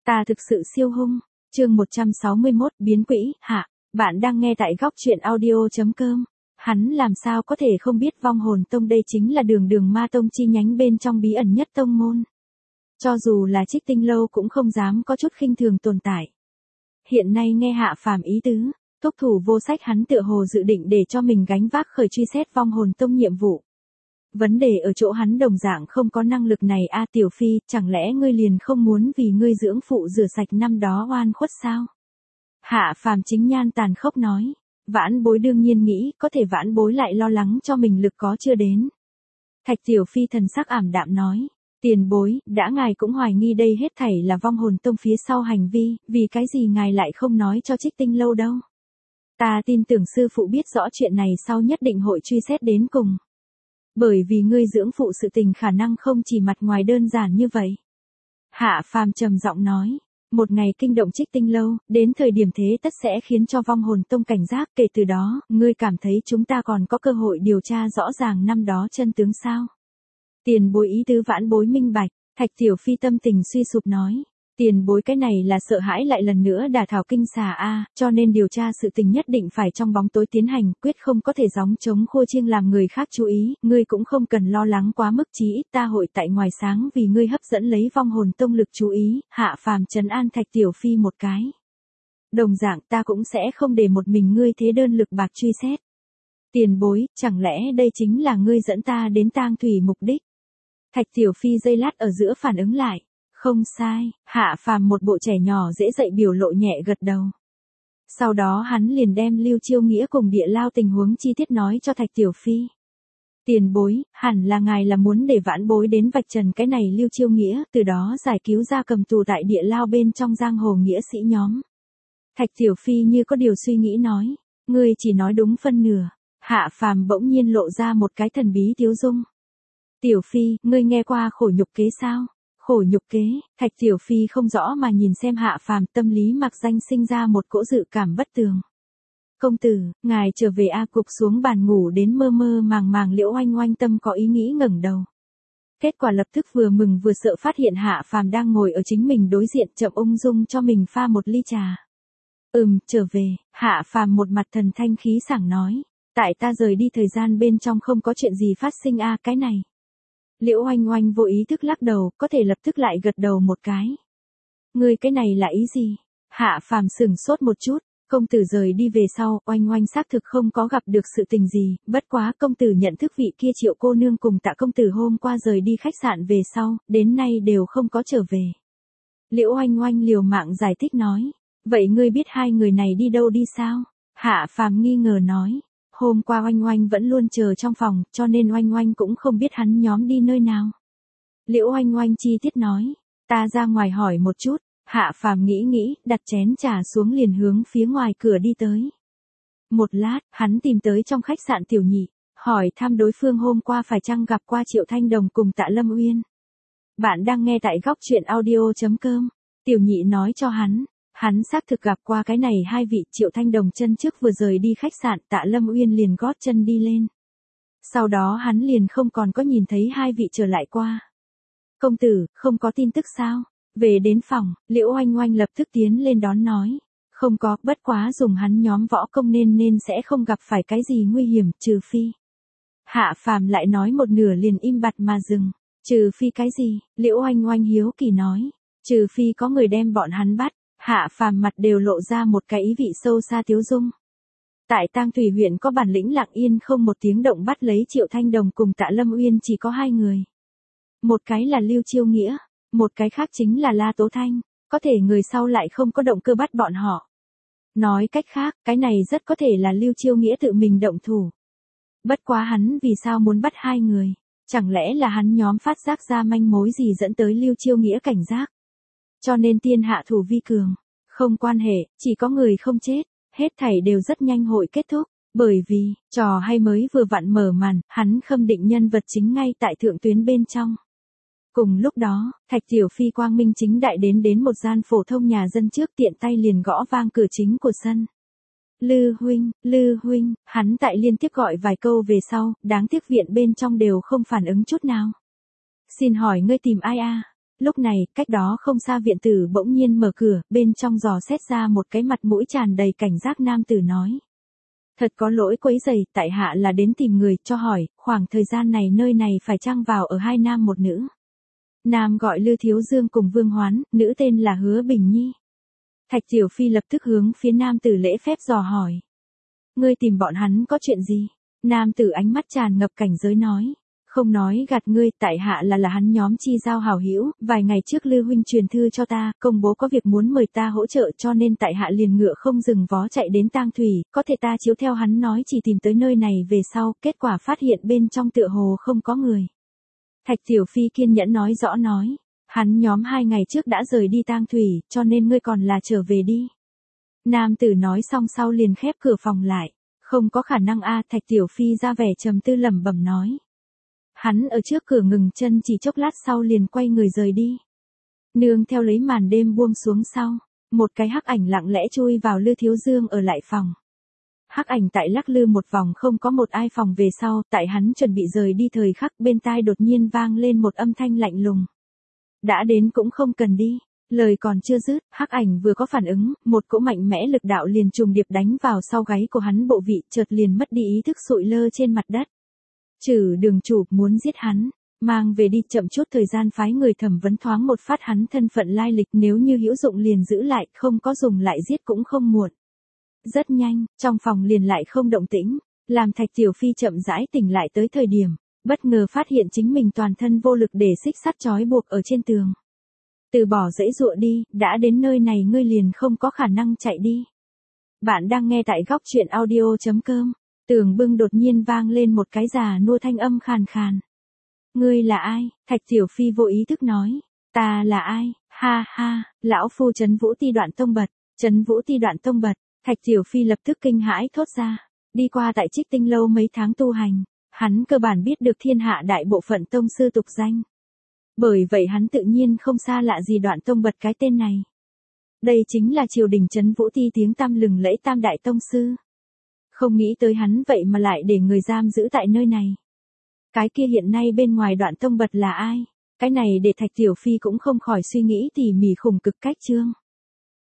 Ta thực sự siêu hung. Chương 161, biến quỹ, hạ. Bạn đang nghe tại góc truyện audio.com. Hắn làm sao có thể không biết vong hồn tông đây chính là đường đường ma tông chi nhánh bên trong bí ẩn nhất tông môn. Cho dù là Trích Tinh Lâu cũng không dám có chút khinh thường tồn tại. Hiện nay nghe Hạ Phàm ý tứ, thúc thủ vô sách hắn tựa hồ dự định để cho mình gánh vác khởi truy xét vong hồn tông nhiệm vụ. Vấn đề ở chỗ hắn đồng dạng không có năng lực này a Tiểu Phi, chẳng lẽ ngươi liền không muốn vì ngươi dưỡng phụ rửa sạch năm đó oan khuất sao? Hạ Phàm chính nhan tàn khốc nói, Vãn Bối đương nhiên nghĩ có thể Vãn Bối lại lo lắng cho mình lực có chưa đến. Thạch Tiểu Phi thần sắc ảm đạm nói, tiền bối, đã ngài cũng hoài nghi đây hết thảy là vong hồn tông phía sau hành vi, vì cái gì ngài lại không nói cho Trích Tinh Lâu đâu? Ta tin tưởng sư phụ biết rõ chuyện này sau nhất định hội truy xét đến cùng. Bởi vì ngươi dưỡng phụ sự tình khả năng không chỉ mặt ngoài đơn giản như vậy. Hạ Phàm trầm giọng nói, một ngày kinh động Trích Tinh Lâu, đến thời điểm thế tất sẽ khiến cho vong hồn tông cảnh giác, kể từ đó, ngươi cảm thấy chúng ta còn có cơ hội điều tra rõ ràng năm đó chân tướng sao? Tiền bối ý tứ Vãn Bối minh bạch, Thạch Tiểu Phi tâm tình suy sụp nói. Tiền bối cái này là sợ hãi lại lần nữa đả thảo kinh xà a, cho nên điều tra sự tình nhất định phải trong bóng tối tiến hành, quyết không có thể gióng trống khua chiêng làm người khác chú ý, ngươi cũng không cần lo lắng quá mức, chí ít ta hội tại ngoài sáng vì ngươi hấp dẫn lấy vong hồn tông lực chú ý. Hạ Phàm trấn an Thạch Tiểu Phi một cái. Đồng dạng ta cũng sẽ không để một mình ngươi thế đơn lực bạc truy xét. Tiền bối, chẳng lẽ đây chính là ngươi dẫn ta đến tang thủy mục đích? Thạch Tiểu Phi giây lát ở giữa phản ứng lại. Không sai, Hạ Phàm một bộ trẻ nhỏ dễ dậy biểu lộ nhẹ gật đầu. Sau đó hắn liền đem Lưu Chiêu Nghĩa cùng Địa Lao tình huống chi tiết nói cho Thạch Tiểu Phi. Tiền bối, hẳn là ngài là muốn để Vãn Bối đến vạch trần cái này Lưu Chiêu Nghĩa, từ đó giải cứu ra cầm tù tại Địa Lao bên trong giang hồ nghĩa sĩ nhóm. Thạch Tiểu Phi như có điều suy nghĩ nói, ngươi chỉ nói đúng phân nửa. Hạ Phàm bỗng nhiên lộ ra một cái thần bí tiếu dung. Tiểu Phi, ngươi nghe qua khổ nhục kế sao? Khổ nhục kế, Thạch Tiểu Phi không rõ mà nhìn xem Hạ Phàm, tâm lý mặc danh sinh ra một cỗ dự cảm bất tường. Công tử, ngài trở về a. Cục xuống bàn ngủ đến mơ mơ màng màng Liễu Oanh Oanh tâm có ý nghĩ ngẩng đầu. Kết quả lập tức vừa mừng vừa sợ phát hiện Hạ Phàm đang ngồi ở chính mình đối diện chậm ung dung cho mình pha một ly trà. Trở về, Hạ Phàm một mặt thần thanh khí sảng nói, tại ta rời đi thời gian bên trong không có chuyện gì phát sinh a. Cái này. Liễu Oanh Oanh vô ý thức lắc đầu, có thể lập tức lại gật đầu một cái. Ngươi cái này là ý gì? Hạ Phàm sửng sốt một chút, công tử rời đi về sau, Oanh Oanh xác thực không có gặp được sự tình gì, bất quá công tử nhận thức vị kia Triệu cô nương cùng Tạ công tử hôm qua rời đi khách sạn về sau, đến nay đều không có trở về. Liễu Oanh Oanh liều mạng giải thích nói, vậy ngươi biết hai người này đi đâu đi sao? Hạ Phàm nghi ngờ nói. Hôm qua Oanh Oanh vẫn luôn chờ trong phòng, cho nên Oanh Oanh cũng không biết hắn nhóm đi nơi nào. Liễu Oanh Oanh chi tiết nói, ta ra ngoài hỏi một chút. Hạ Phàm nghĩ, đặt chén trà xuống liền hướng phía ngoài cửa đi tới. Một lát, hắn tìm tới trong khách sạn Tiểu Nhị, hỏi thăm đối phương hôm qua phải chăng gặp qua Triệu Thanh Đồng cùng Tạ Lâm Uyên. Bạn đang nghe tại góc truyện audio.com. Tiểu Nhị nói cho hắn xác thực gặp qua cái này hai vị. Triệu Thanh Đồng chân trước vừa rời đi khách sạn, Tạ Lâm Uyên liền gót chân đi lên. Sau đó hắn liền không còn có nhìn thấy hai vị trở lại qua. Công tử, không có tin tức sao? Về đến phòng, Liễu Oanh Oanh lập tức tiến lên đón nói. Không có, bất quá dùng hắn nhóm võ công nên sẽ không gặp phải cái gì nguy hiểm, trừ phi. Hạ Phàm lại nói một nửa liền im bặt mà dừng. Trừ phi cái gì? Liễu Oanh Oanh hiếu kỳ nói. Trừ phi có người đem bọn hắn bắt. Hạ Phàm mặt đều lộ ra một cái ý vị sâu xa tiếu dung. Tại Tang Thủy huyện có bản lĩnh lặng yên không một tiếng động bắt lấy Triệu Thanh Đồng cùng Tạ Lâm Uyên chỉ có hai người. Một cái là Lưu Chiêu Nghĩa, một cái khác chính là La Tố Thanh, có thể người sau lại không có động cơ bắt bọn họ. Nói cách khác, cái này rất có thể là Lưu Chiêu Nghĩa tự mình động thủ. Bất quá hắn vì sao muốn bắt hai người? Chẳng lẽ là hắn nhóm phát giác ra manh mối gì dẫn tới Lưu Chiêu Nghĩa cảnh giác? Cho nên tiên hạ thủ vi cường, không quan hệ, chỉ có người không chết, hết thảy đều rất nhanh hội kết thúc, bởi vì, trò hay mới vừa vặn mở màn, hắn khâm định nhân vật chính ngay tại thượng tuyến bên trong. Cùng lúc đó, Thạch Tiểu Phi quang minh chính đại đến một gian phổ thông nhà dân trước, tiện tay liền gõ vang cửa chính của sân. Lư huynh, hắn tại liên tiếp gọi vài câu về sau, đáng tiếc viện bên trong đều không phản ứng chút nào. Xin hỏi ngươi tìm ai a? Lúc này, cách đó không xa viện tử bỗng nhiên mở cửa, bên trong dò xét ra một cái mặt mũi tràn đầy cảnh giác nam tử nói. Thật có lỗi quấy rầy, tại hạ là đến tìm người, cho hỏi, khoảng thời gian này nơi này phải chăng vào ở hai nam một nữ. Nam gọi Lư Thiếu Dương cùng Vương Hoán, nữ tên là Hứa Bình Nhi. Thạch Tiểu Phi lập tức hướng phía nam tử lễ phép dò hỏi. Ngươi tìm bọn hắn có chuyện gì? Nam tử ánh mắt tràn ngập cảnh giới nói. Không nói gạt ngươi, tại hạ là hắn nhóm chi giao hảo hữu, vài ngày trước Lư huynh truyền thư cho ta, công bố có việc muốn mời ta hỗ trợ cho nên tại hạ liền ngựa không dừng vó chạy đến Tang Thủy, có thể ta chiếu theo hắn nói chỉ tìm tới nơi này về sau, kết quả phát hiện bên trong tựa hồ không có người. Thạch Tiểu Phi kiên nhẫn nói rõ nói, hắn nhóm 2 ngày trước đã rời đi Tang Thủy, cho nên ngươi còn là trở về đi. Nam tử nói xong sau liền khép cửa phòng lại, không có khả năng a. Thạch Tiểu Phi ra vẻ trầm tư lẩm bẩm nói. Hắn ở trước cửa ngừng chân chỉ chốc lát sau liền quay người rời đi. Nương theo lấy màn đêm buông xuống sau, một cái hắc ảnh lặng lẽ chui vào Lư Thiếu Dương ở lại phòng. Hắc ảnh tại lắc lư một vòng không có một ai phòng về sau, tại hắn chuẩn bị rời đi thời khắc bên tai đột nhiên vang lên một âm thanh lạnh lùng. Đã đến cũng không cần đi. Lời còn chưa dứt, hắc ảnh vừa có phản ứng, một cỗ mạnh mẽ lực đạo liền trùng điệp đánh vào sau gáy của hắn bộ vị, chợt liền mất đi ý thức sụi lơ trên mặt đất. Trừ Đường chủ muốn giết hắn, mang về đi, chậm chút thời gian phái người thẩm vấn thoáng một phát hắn thân phận lai lịch, nếu như hữu dụng liền giữ lại, không có dùng lại giết cũng không muộn. Rất nhanh, trong phòng liền lại không động tĩnh, làm Thạch Tiểu Phi chậm rãi tỉnh lại tới thời điểm, bất ngờ phát hiện chính mình toàn thân vô lực để xích sắt trói buộc ở trên tường. Từ bỏ dãy dụa đi, đã đến nơi này ngươi liền không có khả năng chạy đi. Bạn đang nghe tại góc truyện audio.com. Tường bưng đột nhiên vang lên một cái già nua thanh âm khàn khàn. Ngươi là ai? Thạch Tiểu Phi vô ý thức nói. Ta là ai? Ha ha, lão phu Trấn Vũ Ti Đoạn Tông Bật. Trấn Vũ Ti Đoạn Tông Bật. Thạch Tiểu Phi lập tức kinh hãi thốt ra. Đi qua tại Trích Tinh lâu mấy tháng tu hành, hắn cơ bản biết được thiên hạ đại bộ phận tông sư tục danh. Bởi vậy hắn tự nhiên không xa lạ gì Đoạn Tông Bật cái tên này. Đây chính là triều đình Trấn Vũ Ti tiếng tăm lừng lẫy tam đại tông sư. Không nghĩ tới hắn vậy mà lại để người giam giữ tại nơi này. Cái kia hiện nay bên ngoài Đoạn Tông Bật là ai? Cái này để Thạch Tiểu Phi cũng không khỏi suy nghĩ tỉ mỉ khủng cực cách chương.